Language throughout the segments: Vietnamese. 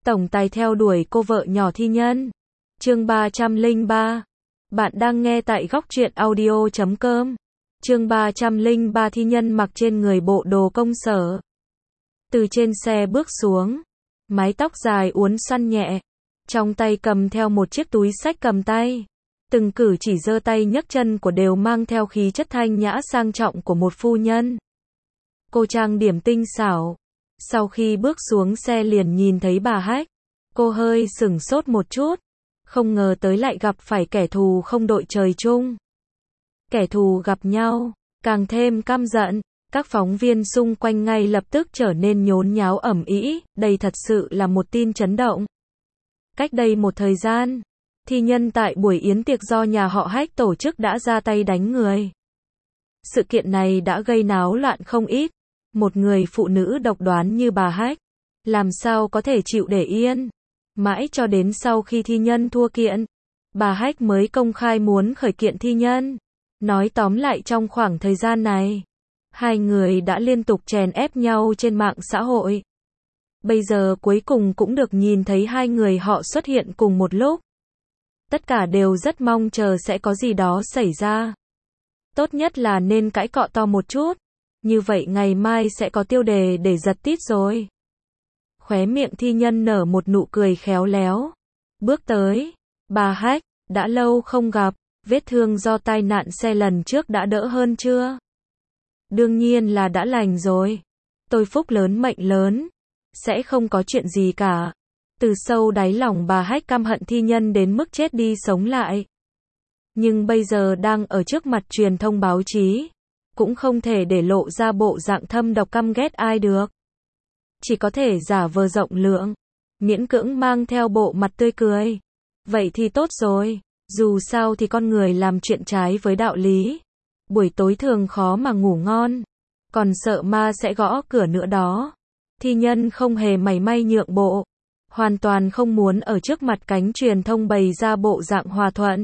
tổng tài theo đuổi cô vợ nhỏ thi nhân. Chương 303. Bạn đang nghe tại góc truyện audio.com. Chương 303 thi nhân mặc trên người bộ đồ công sở. Từ trên xe bước xuống, mái tóc dài uốn xoăn nhẹ, trong tay cầm theo một chiếc túi xách cầm tay. Từng cử chỉ giơ tay nhấc chân của đều mang theo khí chất thanh nhã sang trọng của một phu nhân. Cô trang điểm tinh xảo. Sau khi bước xuống xe liền nhìn thấy bà Hách. Cô hơi sửng sốt một chút. Không ngờ tới lại gặp phải kẻ thù không đội trời chung. Kẻ thù gặp nhau, càng thêm căm giận. Các phóng viên xung quanh ngay lập tức trở nên nhốn nháo ầm ĩ. Đây thật sự là một tin chấn động. Cách đây một thời gian, thi nhân tại buổi yến tiệc do nhà họ Hách tổ chức đã ra tay đánh người. Sự kiện này đã gây náo loạn không ít. Một người phụ nữ độc đoán như bà Hách, làm sao có thể chịu để yên. Mãi cho đến sau khi thi nhân thua kiện, bà Hách mới công khai muốn khởi kiện thi nhân. Nói tóm lại trong khoảng thời gian này, hai người đã liên tục chèn ép nhau trên mạng xã hội. Bây giờ cuối cùng cũng được nhìn thấy hai người họ xuất hiện cùng một lúc. Tất cả đều rất mong chờ sẽ có gì đó xảy ra. Tốt nhất là nên cãi cọ to một chút. Như vậy ngày mai sẽ có tiêu đề để giật tít rồi. Khóe miệng thi nhân nở một nụ cười khéo léo. Bước tới. Bà Hách, đã lâu không gặp. Vết thương do tai nạn xe lần trước đã đỡ hơn chưa? Đương nhiên là đã lành rồi. Tôi phúc lớn mệnh lớn. Sẽ không có chuyện gì cả. Từ sâu đáy lòng bà Hách căm hận thi nhân đến mức chết đi sống lại. Nhưng bây giờ đang ở trước mặt truyền thông báo chí. Cũng không thể để lộ ra bộ dạng thâm độc căm ghét ai được. Chỉ có thể giả vờ rộng lượng, miễn cưỡng mang theo bộ mặt tươi cười. Vậy thì tốt rồi, dù sao thì con người làm chuyện trái với đạo lý. Buổi tối thường khó mà ngủ ngon, còn sợ ma sẽ gõ cửa nữa đó. Thi nhân không hề mảy may nhượng bộ, hoàn toàn không muốn ở trước mặt cánh truyền thông bày ra bộ dạng hòa thuận.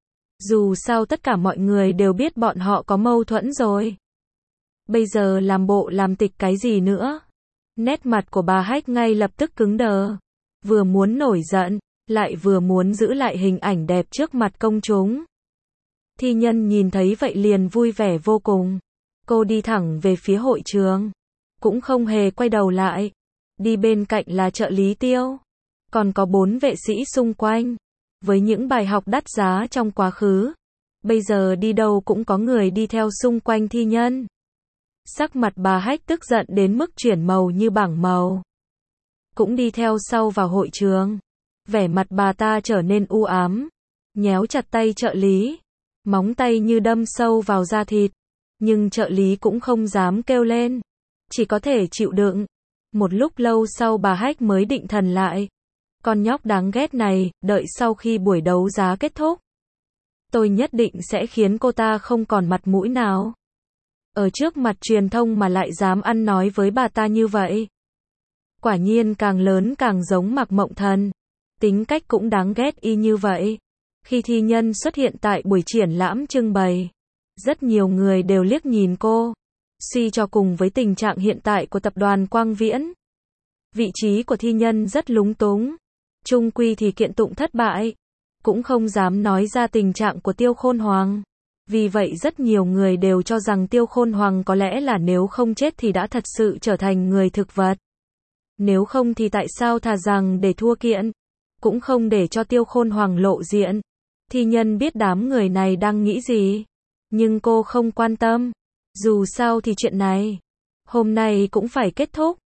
Dù sao tất cả mọi người đều biết bọn họ có mâu thuẫn rồi. Bây giờ làm bộ làm tịch cái gì nữa? Nét mặt của bà Hách ngay lập tức cứng đờ. Vừa muốn nổi giận, lại vừa muốn giữ lại hình ảnh đẹp trước mặt công chúng. Thi nhân nhìn thấy vậy liền vui vẻ vô cùng. Cô đi thẳng về phía hội trường. Cũng không hề quay đầu lại. Đi bên cạnh là trợ lý Tiêu. Còn có 4 vệ sĩ xung quanh. Với những bài học đắt giá trong quá khứ, bây giờ đi đâu cũng có người đi theo xung quanh thi nhân. Sắc mặt bà Hách tức giận đến mức chuyển màu như bảng màu. Cũng đi theo sau vào hội trường. Vẻ mặt bà ta trở nên u ám. Nhéo chặt tay trợ lý. Móng tay như đâm sâu vào da thịt. Nhưng trợ lý cũng không dám kêu lên. Chỉ có thể chịu đựng. Một lúc lâu sau bà Hách mới định thần lại. Con nhóc đáng ghét này, đợi sau khi buổi đấu giá kết thúc, tôi nhất định sẽ khiến cô ta không còn mặt mũi nào. Ở trước mặt truyền thông mà lại dám ăn nói với bà ta như vậy. Quả nhiên càng lớn càng giống Mạc Mộng Thần. Tính cách cũng đáng ghét y như vậy. Khi thi nhân xuất hiện tại buổi triển lãm trưng bày, rất nhiều người đều liếc nhìn cô. Suy cho cùng với tình trạng hiện tại của tập đoàn Quang Viễn, vị trí của thi nhân rất lúng túng. Chung quy thì kiện tụng thất bại, cũng không dám nói ra tình trạng của Tiêu Khôn Hoàng. Vì vậy rất nhiều người đều cho rằng Tiêu Khôn Hoàng có lẽ là nếu không chết thì đã thật sự trở thành người thực vật. Nếu không thì tại sao thà rằng để thua kiện, cũng không để cho Tiêu Khôn Hoàng lộ diện. Thi nhân biết đám người này đang nghĩ gì, nhưng cô không quan tâm. Dù sao thì chuyện này, hôm nay cũng phải kết thúc.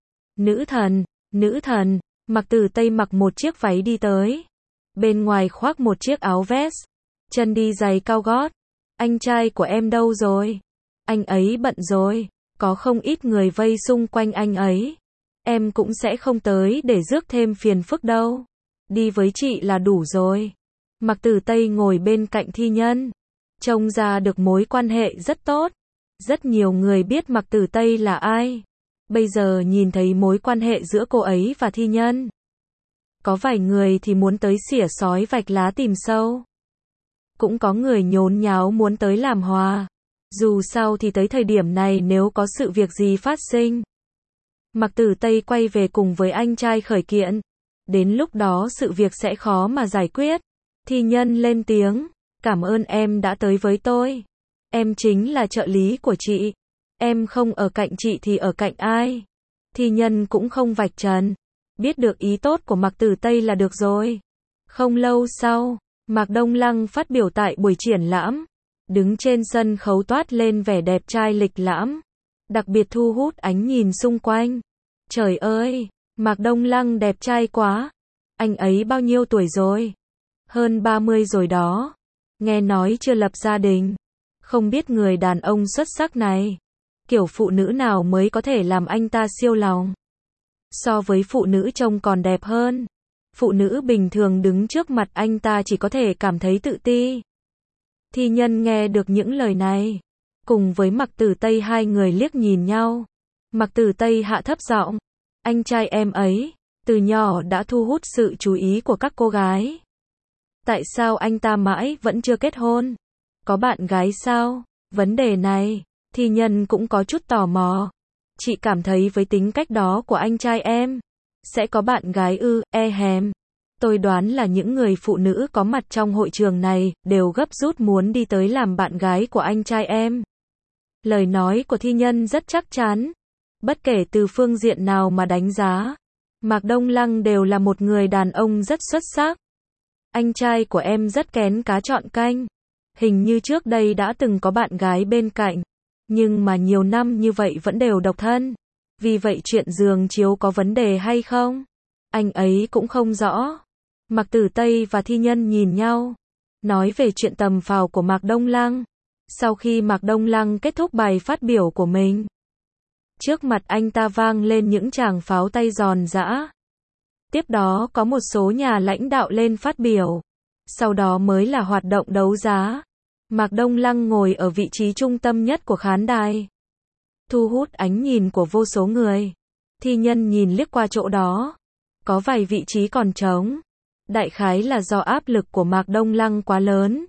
Nữ thần. Mạc Tử Tây mặc một chiếc váy đi tới. Bên ngoài khoác một chiếc áo vest. Chân đi giày cao gót. Anh trai của em đâu rồi? Anh ấy bận rồi. Có không ít người vây xung quanh anh ấy. Em cũng sẽ không tới để rước thêm phiền phức đâu. Đi với chị là đủ rồi. Mạc Tử Tây ngồi bên cạnh thi nhân. Trông ra được mối quan hệ rất tốt. Rất nhiều người biết Mạc Tử Tây là ai. Bây giờ nhìn thấy mối quan hệ giữa cô ấy và thi nhân. Có vài người thì muốn tới xỉa sói vạch lá tìm sâu. Cũng có người nhốn nháo muốn tới làm hòa. Dù sao thì tới thời điểm này nếu có sự việc gì phát sinh, Mạc Tử Tây quay về cùng với anh trai khởi kiện. Đến lúc đó sự việc sẽ khó mà giải quyết. Thi nhân lên tiếng, cảm ơn em đã tới với tôi. Em chính là trợ lý của chị. Em không ở cạnh chị thì ở cạnh ai? Thi nhân cũng không vạch trần. Biết được ý tốt của Mạc Tử Tây là được rồi. Không lâu sau, Mạc Đông Lăng phát biểu tại buổi triển lãm. Đứng trên sân khấu toát lên vẻ đẹp trai lịch lãm. Đặc biệt thu hút ánh nhìn xung quanh. Trời ơi, Mạc Đông Lăng đẹp trai quá. Anh ấy bao nhiêu tuổi rồi? Hơn 30 rồi đó. Nghe nói chưa lập gia đình. Không biết người đàn ông xuất sắc này, kiểu phụ nữ nào mới có thể làm anh ta siêu lòng. So với phụ nữ trông còn đẹp hơn. Phụ nữ bình thường đứng trước mặt anh ta chỉ có thể cảm thấy tự ti. Thi nhân nghe được những lời này. Cùng với Mạc Tử Tây hai người liếc nhìn nhau. Mạc Tử Tây hạ thấp giọng. Anh trai em ấy, từ nhỏ đã thu hút sự chú ý của các cô gái. Tại sao anh ta mãi vẫn chưa kết hôn? Có bạn gái sao? Vấn đề này, thi nhân cũng có chút tò mò. Chị cảm thấy với tính cách đó của anh trai em, sẽ có bạn gái ư? Hèm. Tôi đoán là những người phụ nữ có mặt trong hội trường này đều gấp rút muốn đi tới làm bạn gái của anh trai em. Lời nói của thi nhân rất chắc chắn. Bất kể từ phương diện nào mà đánh giá, Mạc Đông Lăng đều là một người đàn ông rất xuất sắc. Anh trai của em rất kén cá chọn canh. Hình như trước đây đã từng có bạn gái bên cạnh. Nhưng mà nhiều năm như vậy vẫn đều độc thân. Vì vậy chuyện giường chiếu có vấn đề hay không? Anh ấy cũng không rõ. Mạc Tử Tây và thi nhân nhìn nhau. Nói về chuyện tầm phào của Mạc Đông Lăng. Sau khi Mạc Đông Lăng kết thúc bài phát biểu của mình, trước mặt anh ta vang lên những tràng pháo tay giòn giã. Tiếp đó có một số nhà lãnh đạo lên phát biểu. Sau đó mới là hoạt động đấu giá. Mạc Đông Lăng ngồi ở vị trí trung tâm nhất của khán đài. Thu hút ánh nhìn của vô số người. Thi nhân nhìn liếc qua chỗ đó. Có vài vị trí còn trống. Đại khái là do áp lực của Mạc Đông Lăng quá lớn.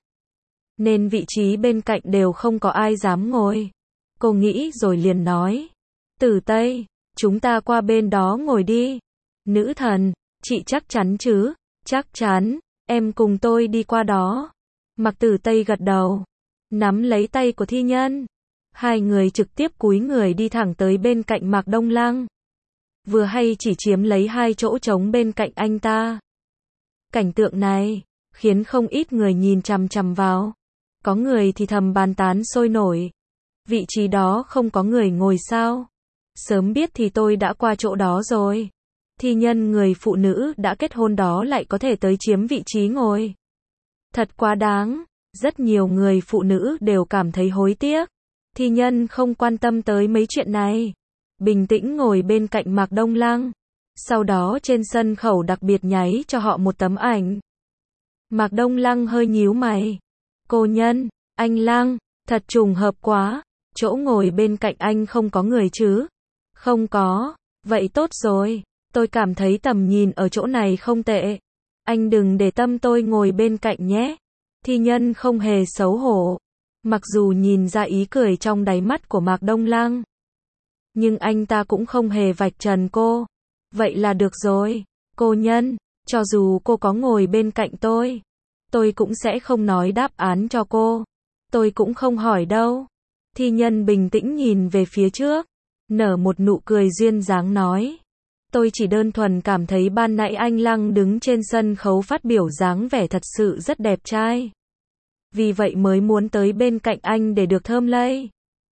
Nên vị trí bên cạnh đều không có ai dám ngồi. Cô nghĩ rồi liền nói. Tử Tây, chúng ta qua bên đó ngồi đi. Nữ thần, chị chắc chắn chứ? Chắc chắn, em cùng tôi đi qua đó. Mạc Tử Tây gật đầu. Nắm lấy tay của thi nhân. Hai người trực tiếp cúi người đi thẳng tới bên cạnh Mạc Đông Lăng. Vừa hay chỉ chiếm lấy hai chỗ trống bên cạnh anh ta. Cảnh tượng này khiến không ít người nhìn chằm chằm vào. Có người thì thầm bàn tán sôi nổi. Vị trí đó không có người ngồi sao? Sớm biết thì tôi đã qua chỗ đó rồi. Thi nhân người phụ nữ đã kết hôn đó lại có thể tới chiếm vị trí ngồi. Thật quá đáng. Rất nhiều người phụ nữ đều cảm thấy hối tiếc. Thi nhân không quan tâm tới mấy chuyện này. Bình tĩnh ngồi bên cạnh Mạc Đông Lăng. Sau đó trên sân khấu đặc biệt nháy cho họ một tấm ảnh. Mạc Đông Lăng hơi nhíu mày. Cô nhân, anh Lăng, thật trùng hợp quá. Chỗ ngồi bên cạnh anh không có người chứ? Không có. Vậy tốt rồi. Tôi cảm thấy tầm nhìn ở chỗ này không tệ. Anh đừng để tâm tôi ngồi bên cạnh nhé. Thi nhân không hề xấu hổ. Mặc dù nhìn ra ý cười trong đáy mắt của Mạc Đông Lăng. Nhưng anh ta cũng không hề vạch trần cô. Vậy là được rồi. Cô nhân, cho dù cô có ngồi bên cạnh tôi cũng sẽ không nói đáp án cho cô. Tôi cũng không hỏi đâu. Thi nhân bình tĩnh nhìn về phía trước. Nở một nụ cười duyên dáng nói. Tôi chỉ đơn thuần cảm thấy ban nãy anh Lăng đứng trên sân khấu phát biểu dáng vẻ thật sự rất đẹp trai. Vì vậy mới muốn tới bên cạnh anh để được thơm lây.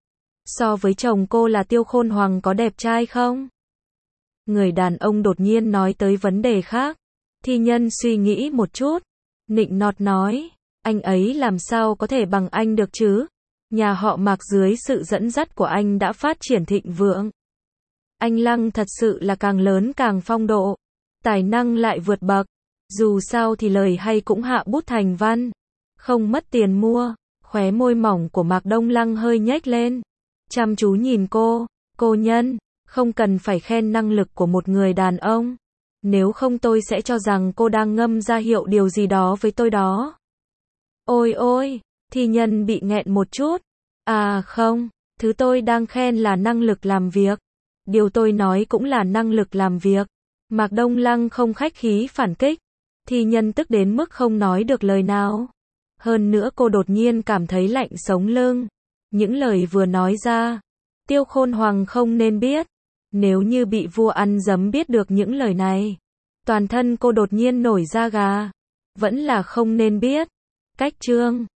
So với chồng cô là Tiêu Khôn Hoàng có đẹp trai không? Người đàn ông đột nhiên nói tới vấn đề khác. Thi nhân suy nghĩ một chút. Nịnh nọt nói. Anh ấy làm sao có thể bằng anh được chứ? Nhà họ Mạc dưới sự dẫn dắt của anh đã phát triển thịnh vượng. Anh Lăng thật sự là càng lớn càng phong độ. Tài năng lại vượt bậc. Dù sao thì lời hay cũng hạ bút thành văn. Không mất tiền mua. Khóe môi mỏng của Mạc Đông Lăng hơi nhếch lên. Chăm chú nhìn cô. Cô nhân, không cần phải khen năng lực của một người đàn ông. Nếu không tôi sẽ cho rằng cô đang ngâm ra hiệu điều gì đó với tôi đó. Ôi ôi, thi nhân bị nghẹn một chút. À không, thứ tôi đang khen là năng lực làm việc. Điều tôi nói cũng là năng lực làm việc. Mạc Đông Lăng không khách khí phản kích. Thi Nhân tức đến mức không nói được lời nào. Hơn nữa cô đột nhiên cảm thấy lạnh sống lưng. Những lời vừa nói ra, Tiêu Khôn Hoàng không nên biết. Nếu như bị vua ăn dấm biết được những lời này, toàn thân cô đột nhiên nổi da gà. Vẫn là không nên biết. Cách chương